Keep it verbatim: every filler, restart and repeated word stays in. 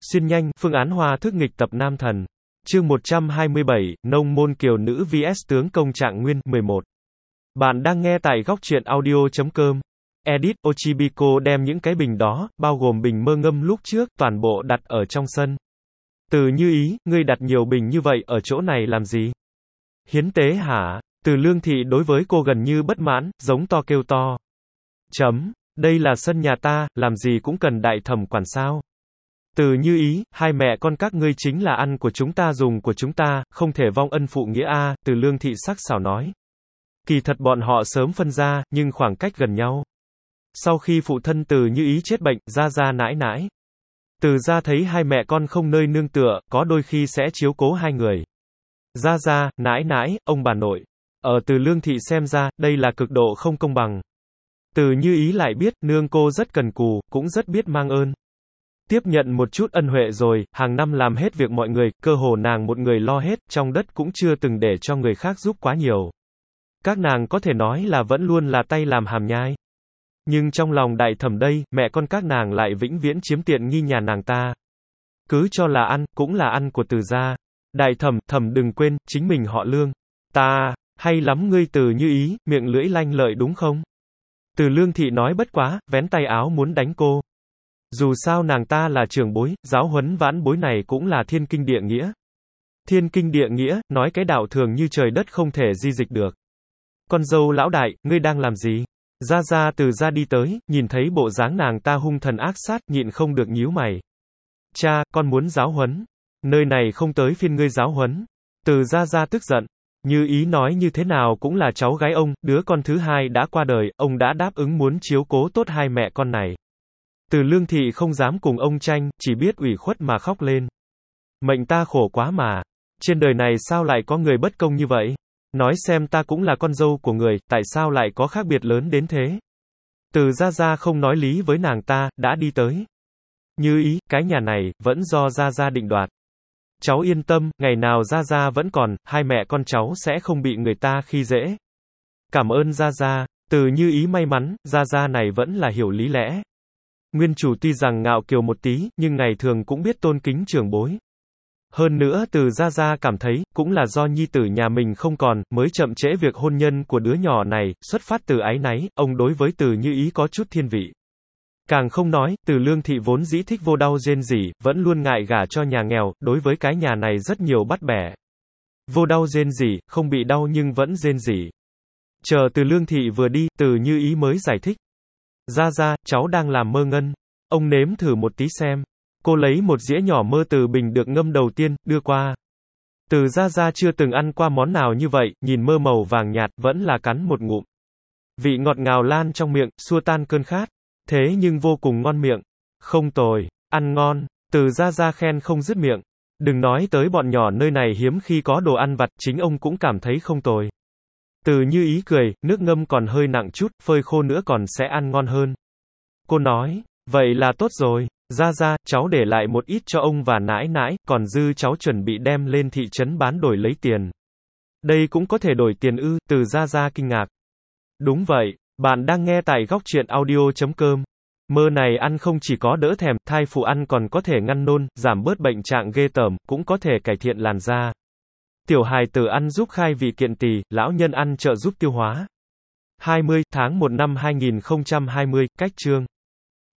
Xin nhanh, phương án hòa thức nghịch tập Nam Thần. Chương một trăm hai mươi bảy, Nông môn kiều nữ vs tướng công Trạng Nguyên, mười một. Bạn đang nghe tại góc truyện audio chấm com. Edit, Ochibiko đem những cái bình đó, bao gồm bình mơ ngâm lúc trước, toàn bộ đặt ở trong sân. Từ Như Ý, ngươi đặt nhiều bình như vậy ở chỗ này làm gì? Hiến tế hả? Từ Lương Thị đối với cô gần như bất mãn, giống to kêu to. Chấm, đây là sân nhà ta, làm gì cũng cần đại thẩm quản sao? Từ Như Ý, hai mẹ con các ngươi chính là ăn của chúng ta dùng của chúng ta, không thể vong ân phụ nghĩa a. Từ Lương Thị sắc sảo nói. Kỳ thật bọn họ sớm phân ra, nhưng khoảng cách gần nhau. Sau khi phụ thân Từ Như Ý chết bệnh, Gia Gia nãi nãi. Từ Gia thấy hai mẹ con không nơi nương tựa, có đôi khi sẽ chiếu cố hai người. Gia Gia, nãi nãi, ông bà nội. Ở Từ Lương Thị xem ra, đây là cực độ không công bằng. Từ Như Ý lại biết, nương cô rất cần cù, cũng rất biết mang ơn. Tiếp nhận một chút ân huệ rồi, hàng năm làm hết việc mọi người, cơ hồ nàng một người lo hết, trong đất cũng chưa từng để cho người khác giúp quá nhiều. Các nàng có thể nói là vẫn luôn là tay làm hàm nhai. Nhưng trong lòng đại thẩm đây, mẹ con các nàng lại vĩnh viễn chiếm tiện nghi nhà nàng ta. Cứ cho là ăn, cũng là ăn của Từ gia. Đại thẩm, thẩm đừng quên, chính mình họ Lương. Ta, hay lắm ngươi Từ Như Ý, miệng lưỡi lanh lợi đúng không? Từ Lương Thị nói bất quá, vén tay áo muốn đánh cô. Dù sao nàng ta là trưởng bối, giáo huấn vãn bối này cũng là thiên kinh địa nghĩa. Thiên kinh địa nghĩa, nói cái đạo thường như trời đất không thể di dịch được. Con dâu lão đại, ngươi đang làm gì? Gia Gia Từ Gia đi tới, nhìn thấy bộ dáng nàng ta hung thần ác sát, nhịn không được nhíu mày. Cha, con muốn giáo huấn. Nơi này không tới phiên ngươi giáo huấn. Từ Gia Gia tức giận. Như Ý nói như thế nào cũng là cháu gái ông, đứa con thứ hai đã qua đời, ông đã đáp ứng muốn chiếu cố tốt hai mẹ con này. Từ Lương Thị không dám cùng ông tranh, chỉ biết ủy khuất mà khóc lên. Mệnh ta khổ quá mà. Trên đời này sao lại có người bất công như vậy? Nói xem ta cũng là con dâu của người, tại sao lại có khác biệt lớn đến thế? Từ Gia Gia không nói lý với nàng ta, đã đi tới. Như Ý, cái nhà này, vẫn do Gia Gia định đoạt. Cháu yên tâm, ngày nào Gia Gia vẫn còn, hai mẹ con cháu sẽ không bị người ta khi dễ. Cảm ơn Gia Gia. Từ Như Ý may mắn, Gia Gia này vẫn là hiểu lý lẽ. Nguyên chủ tuy rằng ngạo kiều một tí, nhưng ngày thường cũng biết tôn kính trưởng bối. Hơn nữa Từ Gia Gia cảm thấy, cũng là do nhi tử nhà mình không còn, mới chậm trễ việc hôn nhân của đứa nhỏ này, xuất phát từ áy náy, ông đối với Từ Như Ý có chút thiên vị. Càng không nói, Từ Lương Thị vốn dĩ thích vô đau rên rỉ, vẫn luôn ngại gả cho nhà nghèo, đối với cái nhà này rất nhiều bắt bẻ. Vô đau rên rỉ, không bị đau nhưng vẫn rên rỉ. Chờ Từ Lương Thị vừa đi, Từ Như Ý mới giải thích. Gia Gia, cháu đang làm mơ ngân. Ông nếm thử một tí xem. Cô lấy một dĩa nhỏ mơ từ bình được ngâm đầu tiên, đưa qua. Từ Gia Gia chưa từng ăn qua món nào như vậy, nhìn mơ màu vàng nhạt, vẫn là cắn một ngụm. Vị ngọt ngào lan trong miệng, xua tan cơn khát. Thế nhưng vô cùng ngon miệng. Không tồi, ăn ngon. Từ Gia Gia khen không dứt miệng. Đừng nói tới bọn nhỏ nơi này hiếm khi có đồ ăn vặt, chính ông cũng cảm thấy không tồi. Từ Như Ý cười, nước ngâm còn hơi nặng chút, phơi khô nữa còn sẽ ăn ngon hơn. Cô nói, vậy là tốt rồi. Gia Gia, cháu để lại một ít cho ông và nãi nãi, còn dư cháu chuẩn bị đem lên thị trấn bán đổi lấy tiền. Đây cũng có thể đổi tiền ư? Từ Gia Gia kinh ngạc. Đúng vậy, bạn đang nghe tại góc truyện audio chấm com. Mơ này ăn không chỉ có đỡ thèm, thai phụ ăn còn có thể ngăn nôn, giảm bớt bệnh trạng ghê tởm, cũng có thể cải thiện làn da. Tiểu hài tử ăn giúp khai vị kiện tỳ, lão nhân ăn trợ giúp tiêu hóa. hai mươi tháng một năm hai nghìn không trăm hai mươi, cách chương.